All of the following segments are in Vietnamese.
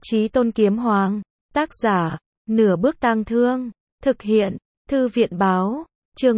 Chí Tôn Kiếm Hoàng. Tác giả, Nửa Bước Tang Thương. Thực hiện, Thư viện Báo. Chương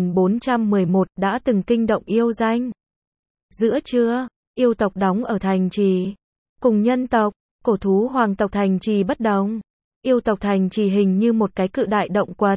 1411 đã từng kinh động yêu danh. Giữa trưa, yêu tộc đóng ở thành trì. Cùng nhân tộc, cổ thú hoàng tộc thành trì bất đồng. Yêu tộc thành trì hình như một cái cự đại động quật.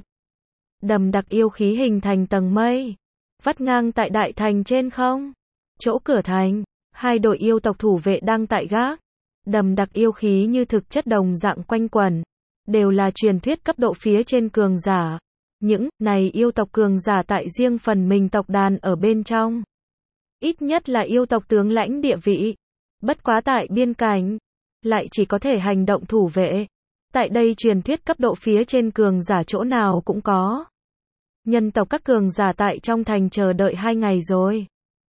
Đầm đặc yêu khí hình thành tầng mây. Vắt ngang tại đại thành trên không. Chỗ cửa thành, hai đội yêu tộc thủ vệ đang tại gác. Đầm đặc yêu khí như thực chất đồng dạng quanh quẩn. Đều là truyền thuyết cấp độ phía trên cường giả. Những này yêu tộc cường giả tại riêng phần mình tộc đàn ở bên trong. Ít nhất là yêu tộc tướng lãnh địa vị. Bất quá tại biên cảnh, lại chỉ có thể hành động thủ vệ. Tại đây truyền thuyết cấp độ phía trên cường giả chỗ nào cũng có. Nhân tộc các cường giả tại trong thành chờ đợi 2 ngày rồi.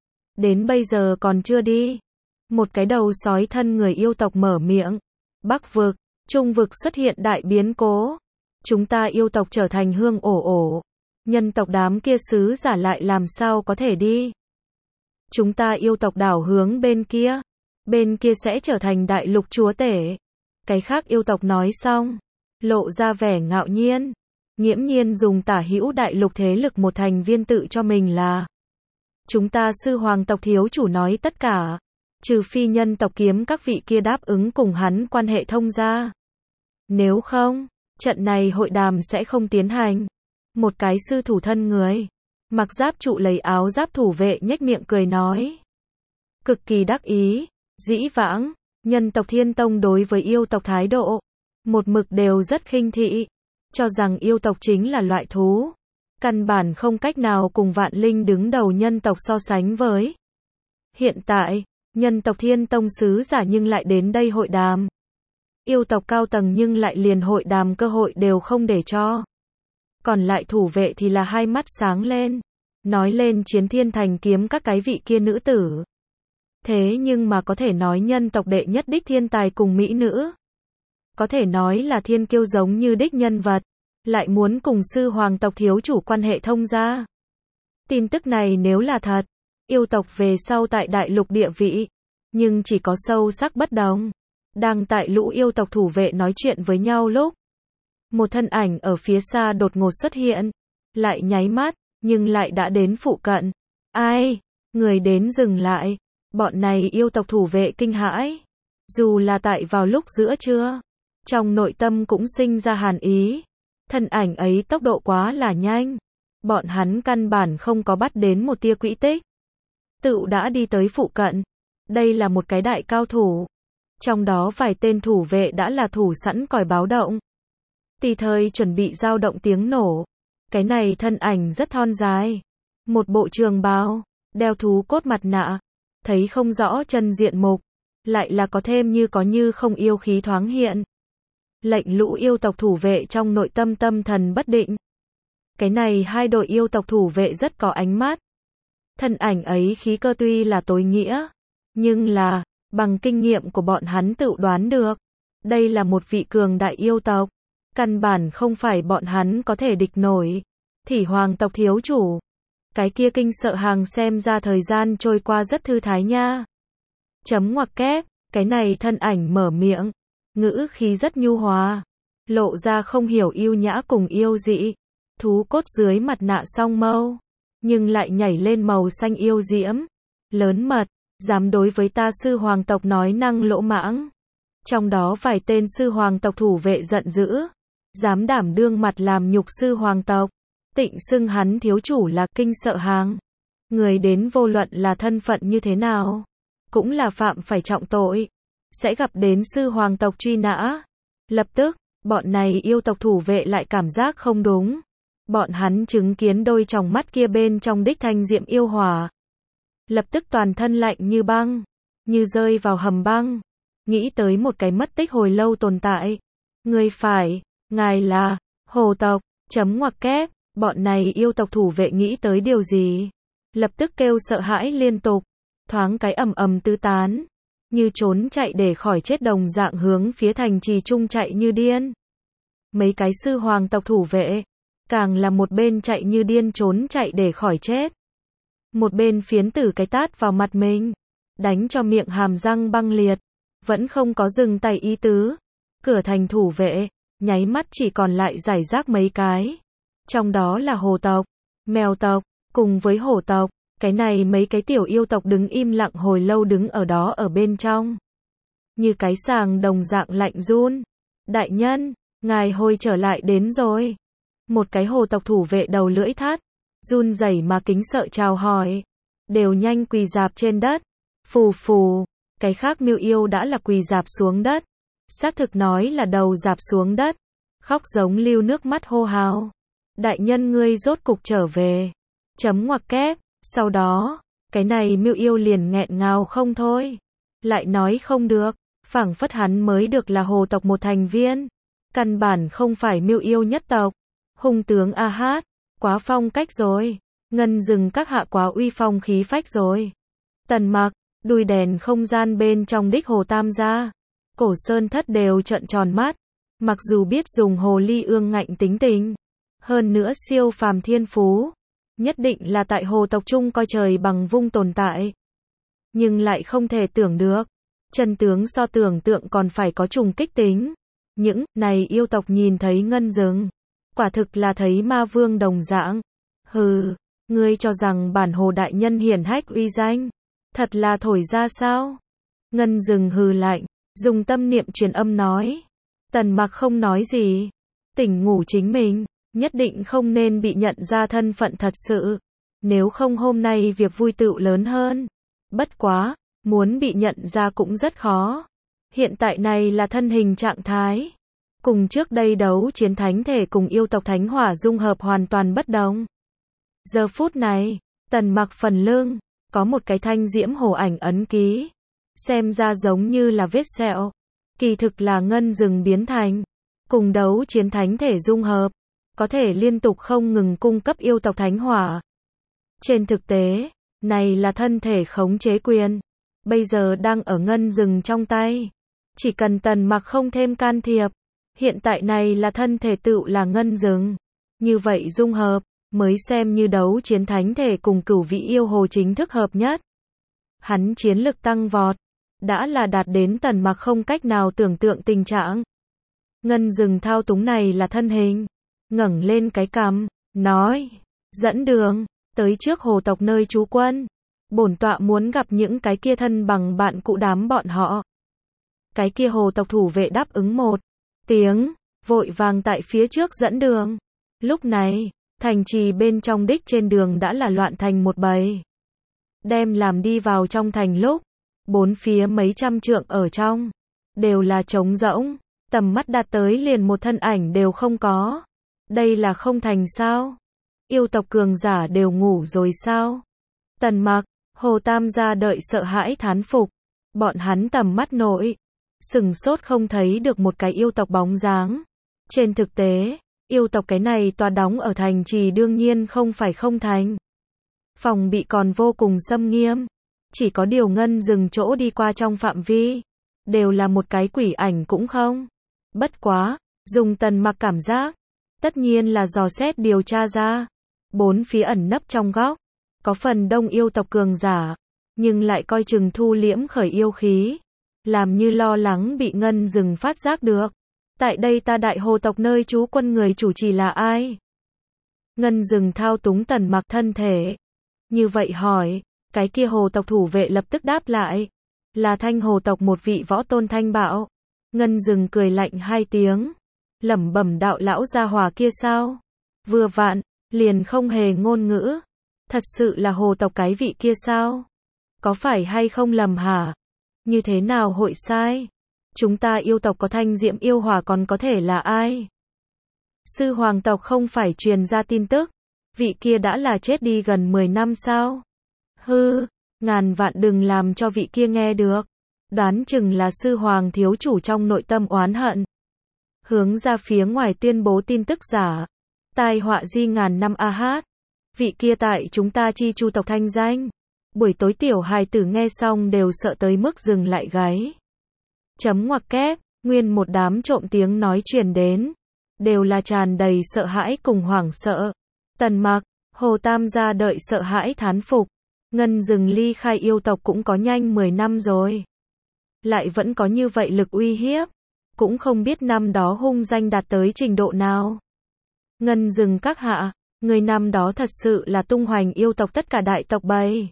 Đến bây giờ còn chưa đi. Một cái đầu sói thân người yêu tộc mở miệng. Bắc vực, Trung vực xuất hiện đại biến cố. Chúng ta yêu tộc trở thành hương ổ. Nhân tộc đám kia sứ giả lại làm sao có thể đi. Chúng ta yêu tộc đảo hướng bên kia. Bên kia sẽ trở thành đại lục chúa tể. Cái khác yêu tộc nói xong. Lộ ra vẻ ngạo nhiên. Nghiễm nhiên dùng tả hữu đại lục thế lực một thành viên tự cho mình là. Chúng ta sư hoàng tộc thiếu chủ nói tất cả. Trừ phi nhân tộc kiếm các vị kia đáp ứng cùng hắn quan hệ thông gia. Nếu không, trận này hội đàm sẽ không tiến hành. Một cái sư thủ thân người. Mặc giáp trụ lấy áo giáp thủ vệ nhếch miệng cười nói. Cực kỳ đắc ý. Dĩ vãng, nhân tộc Thiên Tông đối với yêu tộc thái độ. Một mực đều rất khinh thị. Cho rằng yêu tộc chính là loại thú. Căn bản không cách nào cùng vạn linh đứng đầu nhân tộc so sánh với. Hiện tại, nhân tộc Thiên Tông sứ giả nhưng lại đến đây hội đàm. Yêu tộc cao tầng nhưng lại liền hội đàm cơ hội đều không để cho. Còn lại thủ vệ thì là hai mắt sáng lên. Nói lên chiến thiên thành kiếm các cái vị kia nữ tử. Thế nhưng mà có thể nói nhân tộc đệ nhất đích thiên tài cùng mỹ nữ. Có thể nói là thiên kiêu giống như đích nhân vật. Lại muốn cùng sư hoàng tộc thiếu chủ quan hệ thông gia. Tin tức này nếu là thật. Yêu tộc về sau tại đại lục địa vị. Nhưng chỉ có sâu sắc bất đồng. Đang tại lũ yêu tộc thủ vệ nói chuyện với nhau lúc. Một thân ảnh ở phía xa đột ngột xuất hiện. Lại nháy mắt, nhưng lại đã đến phụ cận. Ai? Người đến dừng lại. Bọn này yêu tộc thủ vệ kinh hãi. Dù là tại vào lúc giữa trưa. Trong nội tâm cũng sinh ra hàn ý. Thân ảnh ấy tốc độ quá là nhanh. Bọn hắn căn bản không có bắt đến một tia quỹ tích. Tựu đã đi tới phụ cận. Đây là một cái đại cao thủ. Trong đó vài tên thủ vệ đã là thủ sẵn còi báo động. Tùy thời chuẩn bị dao động tiếng nổ. Cái này thân ảnh rất thon dài. Một bộ trường bào, đeo thú cốt mặt nạ. Thấy không rõ chân diện mục. Lại là có thêm như có như không yêu khí thoáng hiện. Lệnh lũ yêu tộc thủ vệ trong nội tâm tâm thần bất định. Cái này hai đội yêu tộc thủ vệ rất có ánh mắt. Thân ảnh ấy khí cơ tuy là tối nghĩa. Nhưng là, bằng kinh nghiệm của bọn hắn tự đoán được. Đây là một vị cường đại yêu tộc. Căn bản không phải bọn hắn có thể địch nổi. Thỉ hoàng tộc thiếu chủ. Cái kia kinh sợ hàng xem ra thời gian trôi qua rất thư thái nha. Chấm ngoặc kép, cái này thân ảnh mở miệng. Ngữ khí rất nhu hòa. Lộ ra không hiểu yêu nhã cùng yêu dị. Thú cốt dưới mặt nạ song mâu. Nhưng lại nhảy lên màu xanh yêu diễm. Lớn mật, dám đối với ta sư hoàng tộc nói năng lỗ mãng. Trong đó vài tên sư hoàng tộc thủ vệ giận dữ. Dám đảm đương mặt làm nhục sư hoàng tộc. Tịnh xưng hắn thiếu chủ là kinh sợ hàng. Người đến vô luận là thân phận như thế nào. Cũng là phạm phải trọng tội. Sẽ gặp đến sư hoàng tộc truy nã. Lập tức, bọn này yêu tộc thủ vệ lại cảm giác không đúng. Bọn hắn chứng kiến đôi tròng mắt kia bên trong đích thanh diệm yêu hỏa. Lập tức toàn thân lạnh như băng. Như rơi vào hầm băng. Nghĩ tới một cái mất tích hồi lâu tồn tại. Người phải, ngài là, hồ tộc, chấm ngoặc kép. Bọn này yêu tộc thủ vệ nghĩ tới điều gì? Lập tức kêu sợ hãi liên tục. Thoáng cái ầm ầm tứ tán. Như trốn chạy để khỏi chết đồng dạng hướng phía thành trì trung chạy như điên. Mấy cái sư hoàng tộc thủ vệ. Càng là một bên chạy như điên trốn chạy để khỏi chết. Một bên phiến tử cái tát vào mặt mình. Đánh cho miệng hàm răng băng liệt. Vẫn không có dừng tay ý tứ. cửa thành thủ vệ, nháy mắt chỉ còn lại rải rác mấy cái. Trong đó là hồ tộc, mèo tộc, cùng với hổ tộc, cái này mấy cái tiểu yêu tộc đứng im lặng hồi lâu đứng ở đó ở bên trong. Như cái sàng đồng dạng lạnh run. Đại nhân, ngài hồi trở lại đến rồi. Một cái hồ tộc thủ vệ đầu lưỡi thắt, run rẩy mà kính sợ chào hỏi. Đều nhanh quỳ rạp trên đất. Phù phù, cái khác miêu yêu đã là quỳ rạp xuống đất. Xác thực nói là đầu rạp xuống đất. Khóc giống lưu nước mắt hô hào. Đại nhân ngươi rốt cục trở về. Chấm ngoặc kép, sau đó, cái này miêu yêu liền nghẹn ngào không thôi. Lại nói không được, phảng phất hắn mới được là hồ tộc một thành viên. Căn bản không phải miêu yêu nhất tộc. Hung tướng A Hát, quá phong cách rồi. Ngân rừng các hạ quá uy phong khí phách rồi. Tần Mặc, đuôi đèn không gian bên trong đích hồ tam gia. Cổ Sơn Thất đều trợn tròn mắt. Mặc dù biết dùng hồ ly ương ngạnh tính tình. Hơn nữa siêu phàm thiên phú. Nhất định là tại hồ tộc trung coi trời bằng vung tồn tại. Nhưng lại không thể tưởng được. Chân tướng so tưởng tượng còn phải có trùng kích tính. Những này yêu tộc nhìn thấy ngân rừng. Quả thực là thấy ma vương đồng dạng. Hừ, ngươi cho rằng bản hồ đại nhân hiển hách uy danh. Thật là thổi ra sao? Ngân rừng hừ lạnh, dùng tâm niệm truyền âm nói. Tần Mặc không nói gì. Tỉnh ngủ chính mình, nhất định không nên bị nhận ra thân phận thật sự. Nếu không hôm nay việc vui tựu lớn hơn. Bất quá, muốn bị nhận ra cũng rất khó. Hiện tại này là thân hình trạng thái. Cùng trước đây đấu chiến thánh thể cùng yêu tộc thánh hỏa dung hợp hoàn toàn bất đồng. Giờ phút này, Tần Mặc phần lưng, có một cái thanh diễm hổ ảnh ấn ký. Xem ra giống như là vết sẹo. Kỳ thực là ngân rừng biến thành. Cùng đấu chiến thánh thể dung hợp. Có thể liên tục không ngừng cung cấp yêu tộc thánh hỏa. Trên thực tế, này là thân thể khống chế quyền. Bây giờ đang ở ngân rừng trong tay. Chỉ cần Tần Mặc không thêm can thiệp. Hiện tại này là thân thể tựu là ngân rừng. Như vậy dung hợp, mới xem như đấu chiến thánh thể cùng cửu vị yêu hồ chính thức hợp nhất. Hắn chiến lực tăng vọt. Đã là đạt đến Tần Mặc không cách nào tưởng tượng tình trạng. Ngân rừng thao túng này là thân hình. Ngẩng lên cái cằm, nói. Dẫn đường, tới trước hồ tộc nơi trú quân. Bổn tọa muốn gặp những cái kia thân bằng bạn cụ đám bọn họ. Cái kia hồ tộc thủ vệ đáp ứng một tiếng, vội vàng tại phía trước dẫn đường. Lúc này, thành trì bên trong đích trên đường đã là loạn thành một bầy. Đem làm đi vào trong thành lúc, bốn phía mấy trăm trượng ở trong, đều là trống rỗng, tầm mắt đạt tới liền một thân ảnh đều không có. Đây là không thành sao? Yêu tộc cường giả đều ngủ rồi sao? Tần Mặc, Hồ Tam gia đợi sợ hãi thán phục. Bọn hắn tầm mắt nội, sừng sốt không thấy được một cái yêu tộc bóng dáng. Trên thực tế, yêu tộc cái này tòa đóng ở thành trì đương nhiên không phải không thành. Phòng bị còn vô cùng xâm nghiêm. Chỉ có điều ngân rừng chỗ đi qua trong phạm vi. Đều là một cái quỷ ảnh cũng không. Bất quá, dùng Tần Mặc cảm giác. Tất nhiên là dò xét điều tra ra. Bốn phía ẩn nấp trong góc. Có phần đông yêu tộc cường giả. Nhưng lại coi chừng thu liễm khởi yêu khí. Làm như lo lắng bị ngân rừng phát giác được. Tại đây ta đại hồ tộc nơi trú quân người chủ trì là ai? Ngân rừng thao túng Tần Mặc thân thể. Như vậy hỏi, cái kia hồ tộc thủ vệ lập tức đáp lại. Là Thanh hồ tộc một vị võ tôn Thanh Bạo. Ngân rừng cười lạnh hai tiếng. Lẩm bẩm đạo lão gia hỏa kia sao? Vừa vặn, liền không hề ngôn ngữ. Thật sự là hồ tộc cái vị kia sao? Có phải hay không lầm hả? Như thế nào hội sai? Chúng ta yêu tộc có Thanh diễm yêu hỏa còn có thể là ai? Sư hoàng tộc không phải truyền ra tin tức. Vị kia đã là chết đi gần 10 năm sao? Hư, ngàn vạn đừng làm cho vị kia nghe được. Đoán chừng là sư hoàng thiếu chủ trong nội tâm oán hận. Hướng ra phía ngoài tuyên bố tin tức giả. Tai họa di ngàn năm A Hát. Vị kia tại chúng ta chi chu tộc thanh danh. Buổi tối tiểu hài tử nghe xong đều sợ tới mức dừng lại gáy. Chấm ngoặc kép, nguyên một đám trộm tiếng nói truyền đến. Đều là tràn đầy sợ hãi cùng hoảng sợ. Tần Mặc, Hồ Tam gia đợi sợ hãi thán phục. Ngân rừng ly khai yêu tộc cũng có nhanh 10 năm rồi. Lại vẫn có như vậy lực uy hiếp. cũng không biết năm đó hung danh đạt tới trình độ nào. Ngân Dừng các hạ, người năm đó thật sự là tung hoành yêu tộc tất cả đại tộc bầy.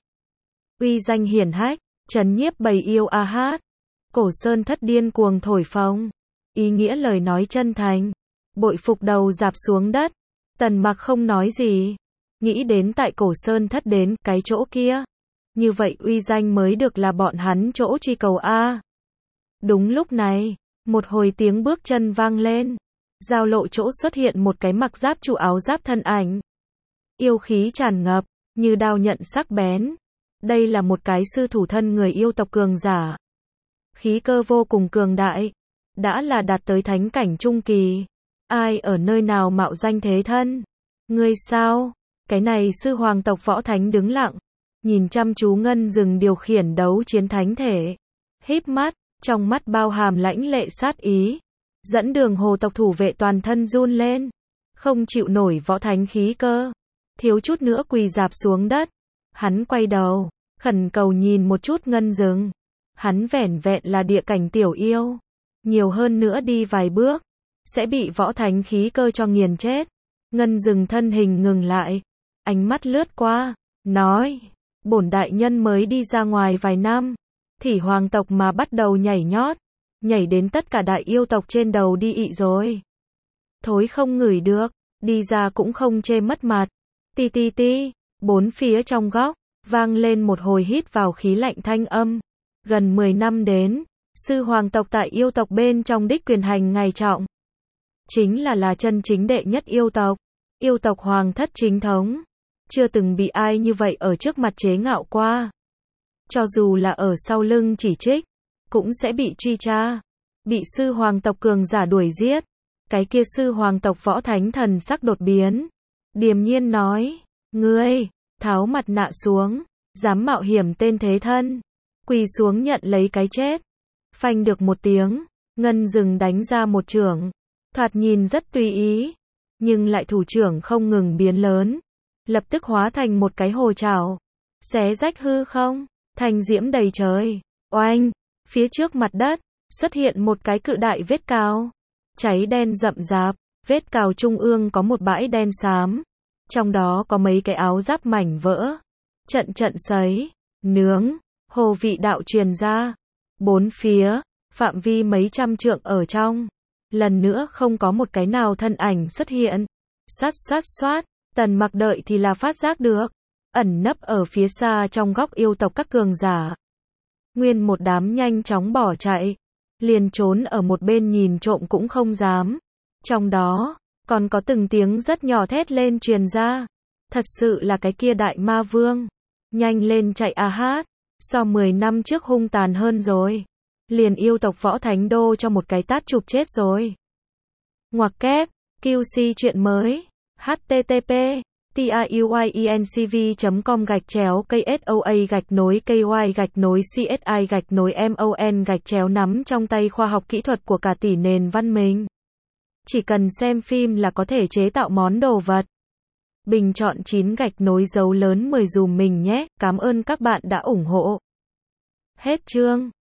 Uy danh hiển hách, trấn nhiếp bầy yêu a hát. Cổ Sơn Thất điên cuồng thổi phồng. Ý nghĩa lời nói chân thành. Bội phục đầu rạp xuống đất. Tần Mặc không nói gì. Nghĩ đến tại Cổ Sơn Thất đến cái chỗ kia. Như vậy uy danh mới được là bọn hắn chỗ truy cầu a. Đúng lúc này, một hồi tiếng bước chân vang lên. Giao lộ chỗ xuất hiện một cái mặc giáp trụ áo giáp thân ảnh. Yêu khí tràn ngập, như đao nhận sắc bén. Đây là một cái sư thủ thân người yêu tộc cường giả. Khí cơ vô cùng cường đại. Đã là đạt tới thánh cảnh trung kỳ. Ai ở nơi nào mạo danh thế thân? Ngươi sao? Cái này sư hoàng tộc võ thánh đứng lặng. Nhìn chăm chú Ngân Dừng điều khiển đấu chiến thánh thể. Híp mắt, trong mắt bao hàm lãnh lệ sát ý. Dẫn đường hồ tộc thủ vệ toàn thân run lên. Không chịu nổi võ thánh khí cơ. Thiếu chút nữa quỳ rạp xuống đất. Hắn quay đầu, khẩn cầu nhìn một chút Ngân Dừng. Hắn vẻn vẹn là địa cảnh tiểu yêu. Nhiều hơn nữa đi vài bước. Sẽ bị võ thánh khí cơ cho nghiền chết. Ngân Dừng thân hình ngừng lại. Ánh mắt lướt qua. Nói. Bổn đại nhân mới đi ra ngoài vài năm. Thì hoàng tộc mà bắt đầu nhảy nhót. Nhảy đến tất cả đại yêu tộc trên đầu đi ị rồi. Thối không ngửi được. Đi ra cũng không chê mất mặt. Ti ti ti. Bốn phía trong góc. Vang lên một hồi hít vào khí lạnh thanh âm. Gần 10 năm đến. Sư hoàng tộc tại yêu tộc bên trong đích quyền hành ngày trọng. Chính là chân chính đệ nhất yêu tộc. Yêu tộc hoàng thất chính thống. Chưa từng bị ai như vậy ở trước mặt chế ngạo qua. Cho dù là ở sau lưng chỉ trích. Cũng sẽ bị truy tra. Bị sư hoàng tộc cường giả đuổi giết. Cái kia sư hoàng tộc võ thánh thần sắc đột biến. Điềm nhiên nói. Ngươi, tháo mặt nạ xuống. Dám mạo hiểm tên thế thân. Quỳ xuống nhận lấy cái chết. Phanh được một tiếng. Ngân Dừng đánh ra một chưởng. Thoạt nhìn rất tùy ý. Nhưng lại thủ trưởng không ngừng biến lớn. Lập tức hóa thành một cái hồ trảo. Xé rách hư không. Thanh diễm đầy trời. Oanh. Phía trước mặt đất. Xuất hiện một cái cự đại vết cào. Cháy đen rậm rạp. Vết cào trung ương có một bãi đen xám. Trong đó có mấy cái áo giáp mảnh vỡ. Trận trận sấy. Nướng. Hồ vị đạo truyền ra. Bốn phía. Phạm vi mấy trăm trượng ở trong. Lần nữa không có một cái nào thân ảnh xuất hiện. Xoát xoát xoát. Tần Mặc đợi thì là phát giác được. Ẩn nấp ở phía xa trong góc yêu tộc các cường giả. Nguyên một đám nhanh chóng bỏ chạy. Liền trốn ở một bên nhìn trộm cũng không dám. Trong đó, còn có từng tiếng rất nhỏ thét lên truyền ra. Thật sự là cái kia đại ma vương. Nhanh lên chạy a hát. So 10 năm trước hung tàn hơn rồi. Liền yêu tộc võ thánh đô cho một cái tát chụp chết rồi. Ngoặc kép, QC chuyện mới. http truyenc.com/KSOA-KY-CSI-MON nắm trong tay khoa học kỹ thuật của cả tỷ nền văn minh. Chỉ cần xem phim là có thể chế tạo món đồ vật. Bình chọn 9 dấu lớn 10 dùm mình nhé. Cảm ơn các bạn đã ủng hộ. Hết chương.